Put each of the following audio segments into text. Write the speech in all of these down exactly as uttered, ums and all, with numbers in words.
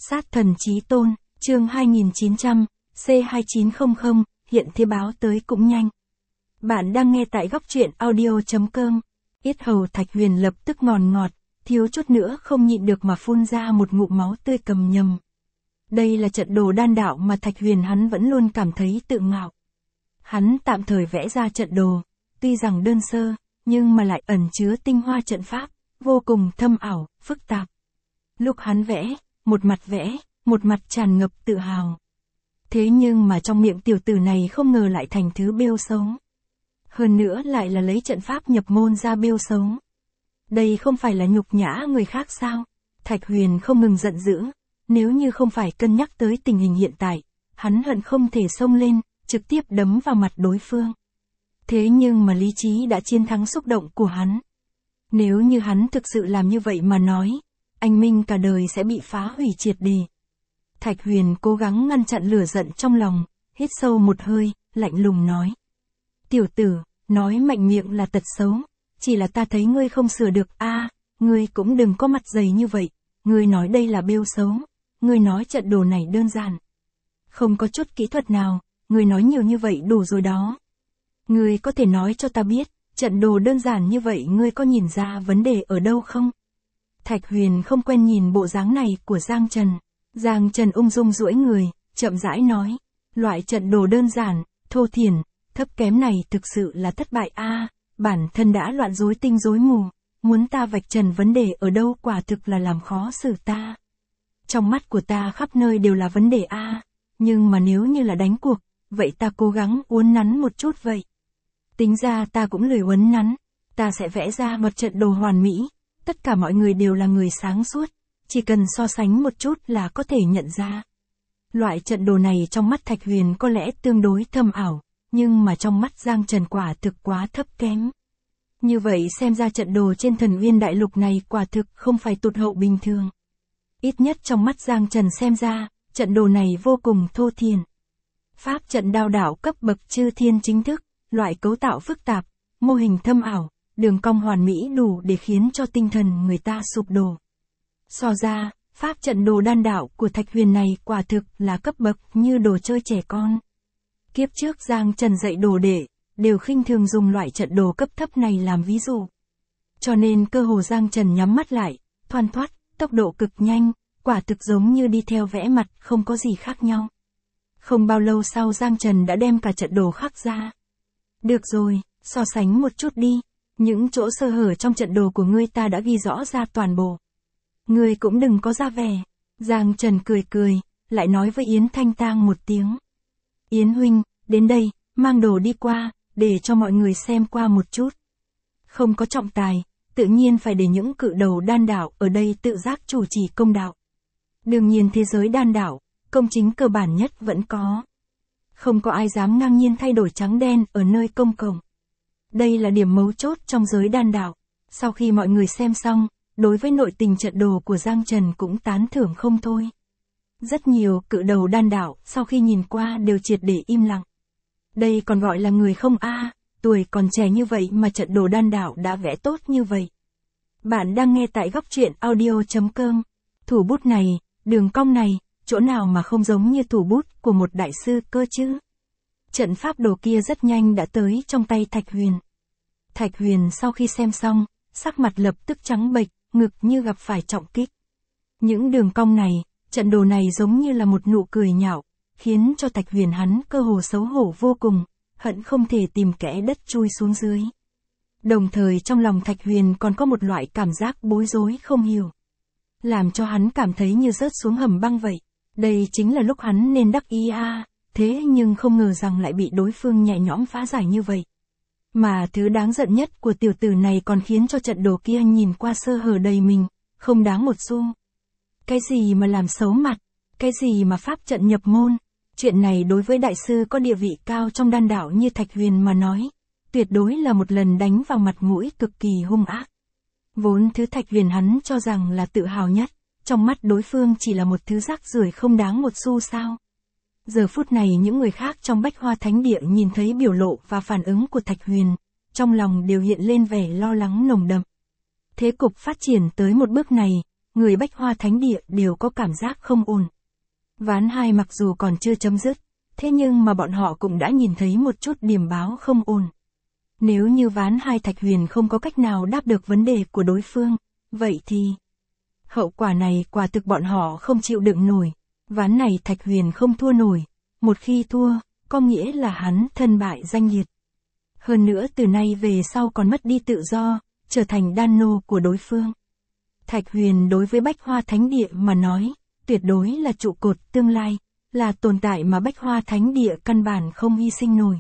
Sát thần chí tôn, chương hai nghìn chín trăm, C hai chín không không, hiện thế báo tới cũng nhanh. Bạn đang nghe tại góc truyện audio.com. Yết hầu Thạch Huyền lập tức ngòn ngọt, thiếu chút nữa không nhịn được mà phun ra một ngụm máu tươi cầm nhầm. Đây là trận đồ đan đạo mà Thạch Huyền hắn vẫn luôn cảm thấy tự ngạo. Hắn tạm thời vẽ ra trận đồ, tuy rằng đơn sơ, nhưng mà lại ẩn chứa tinh hoa trận pháp, vô cùng thâm ảo, phức tạp. Lúc hắn vẽ, một mặt vẽ, một mặt tràn ngập tự hào. Thế nhưng mà trong miệng tiểu tử này không ngờ lại thành thứ bêu xấu. Hơn nữa lại là lấy trận pháp nhập môn ra bêu xấu. Đây không phải là nhục nhã người khác sao? Thạch Huyền không ngừng giận dữ. Nếu như không phải cân nhắc tới tình hình hiện tại, hắn hận không thể xông lên, trực tiếp đấm vào mặt đối phương. Thế nhưng mà lý trí đã chiến thắng xúc động của hắn. Nếu như hắn thực sự làm như vậy mà nói, anh Minh cả đời sẽ bị phá hủy triệt để. Thạch Huyền cố gắng ngăn chặn lửa giận trong lòng, hít sâu một hơi, lạnh lùng nói. Tiểu tử, nói mạnh miệng là tật xấu, chỉ là ta thấy ngươi không sửa được a, à, ngươi cũng đừng có mặt dày như vậy, ngươi nói đây là bêu xấu, ngươi nói trận đồ này đơn giản. Không có chút kỹ thuật nào, ngươi nói nhiều như vậy đủ rồi đó. Ngươi có thể nói cho ta biết, trận đồ đơn giản như vậy ngươi có nhìn ra vấn đề ở đâu không? Thạch Huyền không quen nhìn bộ dáng này của Giang Trần. Giang Trần ung dung duỗi người, chậm rãi nói. Loại trận đồ đơn giản, thô thiển, thấp kém này thực sự là thất bại a, à, bản thân đã loạn rối tinh rối mù, muốn ta vạch trần vấn đề ở đâu quả thực là làm khó xử ta. Trong mắt của ta khắp nơi đều là vấn đề a, à, nhưng mà nếu như là đánh cuộc, vậy ta cố gắng uốn nắn một chút vậy. Tính ra ta cũng lười uốn nắn, ta sẽ vẽ ra một trận đồ hoàn mỹ, tất cả mọi người đều là người sáng suốt, chỉ cần so sánh một chút là có thể nhận ra. Loại trận đồ này trong mắt Thạch Huyền có lẽ tương đối thâm ảo, nhưng mà trong mắt Giang Trần quả thực quá thấp kém. Như vậy xem ra trận đồ trên Thần Uyên Đại Lục này quả thực không phải tụt hậu bình thường. Ít nhất trong mắt Giang Trần xem ra, trận đồ này vô cùng thô thiển. Pháp trận đao đạo cấp bậc chư thiên chính thức, loại cấu tạo phức tạp, mô hình thâm ảo, đường cong hoàn mỹ đủ để khiến cho tinh thần người ta sụp đổ. So ra, pháp trận đồ đan đạo của Thạch Huyền này quả thực là cấp bậc như đồ chơi trẻ con. Kiếp trước Giang Trần dạy đồ đệ, đều khinh thường dùng loại trận đồ cấp thấp này làm ví dụ. Cho nên cơ hồ Giang Trần nhắm mắt lại, thoăn thoắt, tốc độ cực nhanh, quả thực giống như đi theo vẽ mặt không có gì khác nhau. Không bao lâu sau Giang Trần đã đem cả trận đồ khắc ra. Được rồi, so sánh một chút đi, những chỗ sơ hở trong trận đồ của ngươi ta đã ghi rõ ra toàn bộ. Ngươi cũng đừng có ra vẻ. Giang Trần cười cười, lại nói với Yến Thanh Tang một tiếng. Yến huynh, đến đây, mang đồ đi qua, để cho mọi người xem qua một chút. Không có trọng tài, tự nhiên phải để những cự đầu đan đạo ở đây tự giác chủ trì công đạo. Đương nhiên thế giới đan đạo, công chính cơ bản nhất vẫn có. Không có ai dám ngang nhiên thay đổi trắng đen ở nơi công cộng. Đây là điểm mấu chốt trong giới đan đạo. Sau khi mọi người xem xong, đối với nội tình trận đồ của Giang Trần cũng tán thưởng không thôi. Rất nhiều cự đầu đan đạo sau khi nhìn qua đều triệt để im lặng. Đây còn gọi là người không a, à, tuổi còn trẻ như vậy mà trận đồ đan đạo đã vẽ tốt như vậy. Bạn đang nghe tại góc truyện audio.com. Thủ bút này, đường cong này, chỗ nào mà không giống như thủ bút của một đại sư cơ chứ? Trận pháp đồ kia rất nhanh đã tới trong tay Thạch Huyền. Thạch Huyền sau khi xem xong, sắc mặt lập tức trắng bệch, ngực như gặp phải trọng kích. Những đường cong này, trận đồ này giống như là một nụ cười nhạo, khiến cho Thạch Huyền hắn cơ hồ xấu hổ vô cùng, hận không thể tìm kẽ đất chui xuống dưới. Đồng thời trong lòng Thạch Huyền còn có một loại cảm giác bối rối không hiểu. Làm cho hắn cảm thấy như rớt xuống hầm băng vậy. Đây chính là lúc hắn nên đắc ý a, thế nhưng không ngờ rằng lại bị đối phương nhẹ nhõm phá giải như vậy. Mà thứ đáng giận nhất của tiểu tử này còn khiến cho trận đồ kia nhìn qua sơ hở đầy mình, không đáng một xu. Cái gì mà làm xấu mặt, cái gì mà pháp trận nhập môn, chuyện này đối với đại sư có địa vị cao trong đan đạo như Thạch Huyền mà nói, tuyệt đối là một lần đánh vào mặt mũi cực kỳ hung ác. Vốn thứ Thạch Huyền hắn cho rằng là tự hào nhất, trong mắt đối phương chỉ là một thứ rác rưởi không đáng một xu sao. Giờ phút này những người khác trong Bách Hoa Thánh Địa nhìn thấy biểu lộ và phản ứng của Thạch Huyền, trong lòng đều hiện lên vẻ lo lắng nồng đậm. Thế cục phát triển tới một bước này, người Bách Hoa Thánh Địa đều có cảm giác không ổn. Ván hai mặc dù còn chưa chấm dứt, thế nhưng mà bọn họ cũng đã nhìn thấy một chút điểm báo không ổn. Nếu như ván hai Thạch Huyền không có cách nào đáp được vấn đề của đối phương, vậy thì hậu quả này quả thực bọn họ không chịu đựng nổi. Ván này Thạch Huyền không thua nổi, một khi thua, có nghĩa là hắn thân bại danh liệt. Hơn nữa từ nay về sau còn mất đi tự do, trở thành đan nô của đối phương. Thạch Huyền đối với Bách Hoa Thánh Địa mà nói, tuyệt đối là trụ cột tương lai, là tồn tại mà Bách Hoa Thánh Địa căn bản không hy sinh nổi.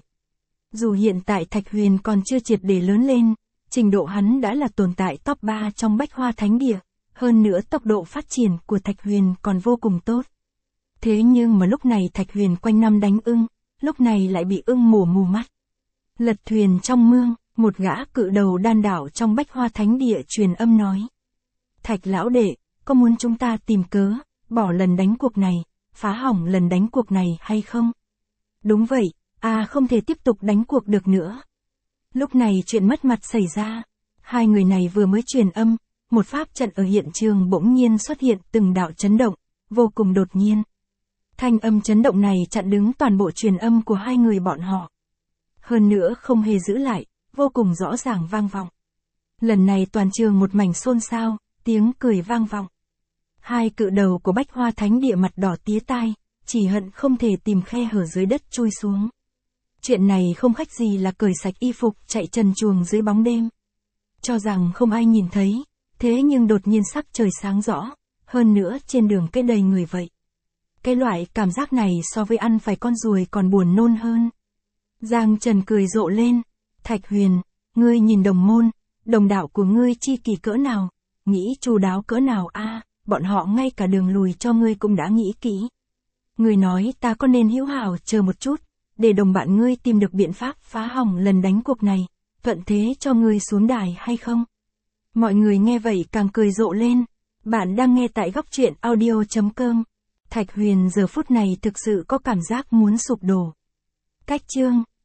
Dù hiện tại Thạch Huyền còn chưa triệt để lớn lên, trình độ hắn đã là tồn tại top ba trong Bách Hoa Thánh Địa, hơn nữa tốc độ phát triển của Thạch Huyền còn vô cùng tốt. Thế nhưng mà lúc này Thạch Huyền quanh năm đánh ưng, lúc này lại bị ưng mổ mù mắt. Lật thuyền trong mương, một gã cự đầu đan đảo trong Bách Hoa Thánh Địa truyền âm nói. Thạch lão đệ, có muốn chúng ta tìm cớ, bỏ lần đánh cuộc này, phá hỏng lần đánh cuộc này hay không? Đúng vậy, à không thể tiếp tục đánh cuộc được nữa. Lúc này chuyện mất mặt xảy ra, hai người này vừa mới truyền âm, một pháp trận ở hiện trường bỗng nhiên xuất hiện từng đạo chấn động, vô cùng đột nhiên. Thanh âm chấn động này chặn đứng toàn bộ truyền âm của hai người bọn họ. Hơn nữa không hề giữ lại, vô cùng rõ ràng vang vọng. Lần này toàn trường một mảnh xôn xao, tiếng cười vang vọng. Hai cự đầu của Bách Hoa Thánh Địa mặt đỏ tía tai, chỉ hận không thể tìm khe hở dưới đất chui xuống. Chuyện này không khác gì là cởi sạch y phục chạy trần truồng dưới bóng đêm. Cho rằng không ai nhìn thấy, thế nhưng đột nhiên sắc trời sáng rõ, hơn nữa trên đường cái đầy người vậy. Cái loại cảm giác này so với ăn phải con ruồi còn buồn nôn hơn. Giang Trần cười rộ lên, Thạch Huyền, ngươi nhìn đồng môn, đồng đạo của ngươi chi kỳ cỡ nào, nghĩ chu đáo cỡ nào a, bọn họ ngay cả đường lùi cho ngươi cũng đã nghĩ kỹ. Ngươi nói ta có nên hữu hảo chờ một chút, để đồng bạn ngươi tìm được biện pháp phá hỏng lần đánh cuộc này, thuận thế cho ngươi xuống đài hay không? Mọi người nghe vậy càng cười rộ lên. Bạn đang nghe tại góc truyện audio chấm com. Thạch Huyền giờ phút này thực sự có cảm giác muốn sụp đổ. Cách chương